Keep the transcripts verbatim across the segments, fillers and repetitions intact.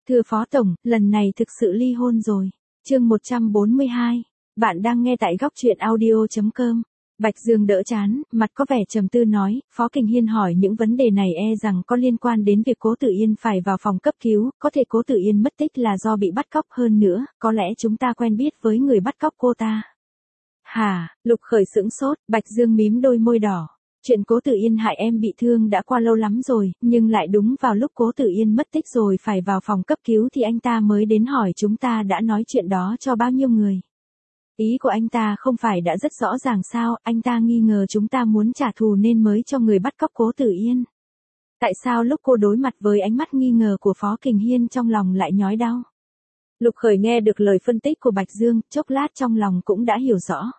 Thưa Phó Tổng, lần này thực sự ly hôn rồi. Chương một trăm bốn mươi hai. Bạn đang nghe tại góc truyện audio chấm com. Bạch Dương đỡ chán, mặt có vẻ trầm tư nói, Phó Kình Hiên hỏi những vấn đề này e rằng có liên quan đến việc Cố Tử Yên phải vào phòng cấp cứu, có thể Cố Tử Yên mất tích là do bị bắt cóc, hơn nữa, có lẽ chúng ta quen biết với người bắt cóc cô ta. Hả? Lục Khởi sững sốt, Bạch Dương mím đôi môi đỏ. Chuyện Cố Tử Yên hại em bị thương đã qua lâu lắm rồi, nhưng lại đúng vào lúc Cố Tử Yên mất tích rồi phải vào phòng cấp cứu thì anh ta mới đến hỏi chúng ta đã nói chuyện đó cho bao nhiêu người. Ý của anh ta không phải đã rất rõ ràng sao, anh ta nghi ngờ chúng ta muốn trả thù nên mới cho người bắt cóc Cố Tử Yên. Tại sao lúc cô đối mặt với ánh mắt nghi ngờ của Phó Kình Hiên trong lòng lại nhói đau? Lục Khởi nghe được lời phân tích của Bạch Dương, chốc lát trong lòng cũng đã hiểu rõ.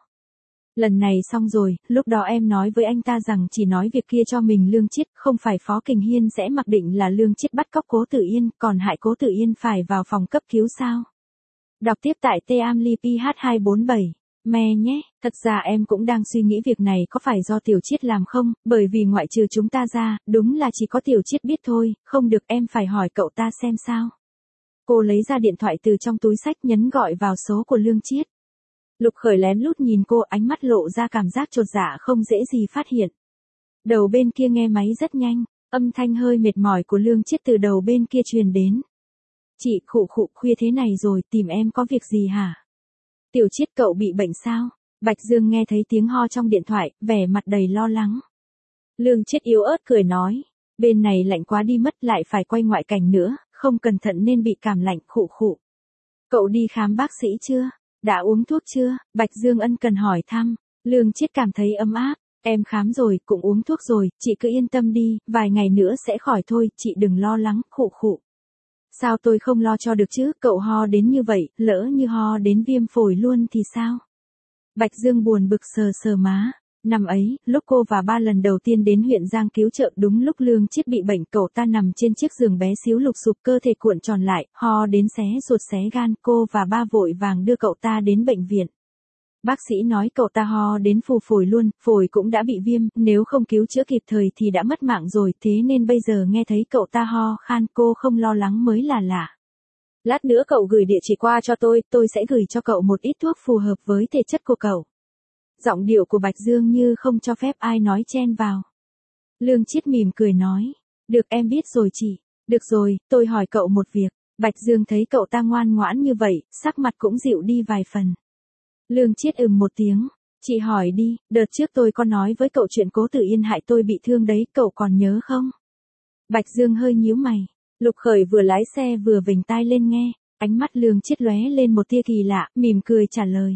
Lần này xong rồi, lúc đó em nói với anh ta rằng chỉ nói việc kia cho mình Lương Chiết, không phải Phó Kình Hiên sẽ mặc định là Lương Chiết bắt cóc Cố Tử Yên, còn hại Cố Tử Yên phải vào phòng cấp cứu sao? Đọc tiếp tại T A M L I P H hai bốn bảy. Me nhé, thật ra em cũng đang suy nghĩ việc này có phải do Tiểu Chiết làm không, bởi vì ngoại trừ chúng ta ra, đúng là chỉ có Tiểu Chiết biết thôi, không được em phải hỏi cậu ta xem sao. Cô lấy ra điện thoại từ trong túi xách nhấn gọi vào số của Lương Chiết. Lục Khởi lén lút nhìn cô, ánh mắt lộ ra cảm giác chột dạ không dễ gì phát hiện. Đầu bên kia nghe máy rất nhanh, âm thanh hơi mệt mỏi của Lương Chiết từ đầu bên kia truyền đến. Chị, khụ khụ, khuya thế này rồi, tìm em có việc gì hả? Tiểu Chiết cậu bị bệnh sao? Bạch Dương nghe thấy tiếng ho trong điện thoại, vẻ mặt đầy lo lắng. Lương Chiết yếu ớt cười nói, bên này lạnh quá đi mất, lại phải quay ngoại cảnh nữa, không cẩn thận nên bị cảm lạnh, khụ khụ. Cậu đi khám bác sĩ chưa? Đã uống thuốc chưa? Bạch Dương ân cần hỏi thăm. Lương Chiết cảm thấy ấm áp. Em khám rồi, cũng uống thuốc rồi, chị cứ yên tâm đi, vài ngày nữa sẽ khỏi thôi, chị đừng lo lắng, khụ khụ. Sao tôi không lo cho được chứ, cậu ho đến như vậy, lỡ như ho đến viêm phổi luôn thì sao? Bạch Dương buồn bực sờ sờ má. Năm ấy, lúc cô và ba lần đầu tiên đến huyện Giang cứu trợ, đúng lúc Lương Chiết bị bệnh, cậu ta nằm trên chiếc giường bé xíu lục sụp, cơ thể cuộn tròn lại, ho đến xé ruột xé gan, cô và ba vội vàng đưa cậu ta đến bệnh viện. Bác sĩ nói cậu ta ho đến phù phổi luôn, phổi cũng đã bị viêm, nếu không cứu chữa kịp thời thì đã mất mạng rồi, thế nên bây giờ nghe thấy cậu ta ho khan, cô không lo lắng mới là lạ. Lát nữa cậu gửi địa chỉ qua cho tôi, tôi sẽ gửi cho cậu một ít thuốc phù hợp với thể chất của cậu. Giọng điệu của Bạch Dương như không cho phép ai nói chen vào. Lương Chiết mỉm cười nói, được em biết rồi chị, được rồi, tôi hỏi cậu một việc. Bạch Dương thấy cậu ta ngoan ngoãn như vậy, sắc mặt cũng dịu đi vài phần. Lương Chiết ừm một tiếng, chị hỏi đi, đợt trước tôi có nói với cậu chuyện Cố Tử Yên hại tôi bị thương đấy, cậu còn nhớ không? Bạch Dương hơi nhíu mày, Lục Khởi vừa lái xe vừa vểnh tai lên nghe, ánh mắt Lương Chiết lóe lên một tia kỳ lạ, mỉm cười trả lời.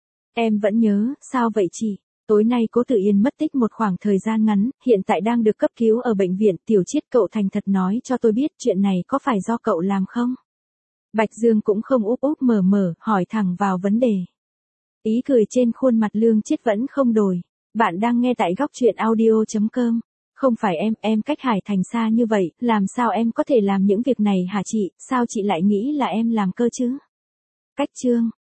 Em vẫn nhớ, sao vậy chị? Tối nay Cố Tử Yên mất tích một khoảng thời gian ngắn, hiện tại đang được cấp cứu ở bệnh viện. Tiểu Chiết, cậu thành thật nói cho tôi biết chuyện này có phải do cậu làm không? Bạch Dương cũng không úp úp mở mở, hỏi thẳng vào vấn đề. Ý cười trên khuôn mặt Lương Chiết vẫn không đổi. Bạn đang nghe tại góc truyện audio chấm com. Không phải em, em cách Hải Thành xa như vậy, làm sao em có thể làm những việc này hả chị, sao chị lại nghĩ là em làm cơ chứ? Cách chương.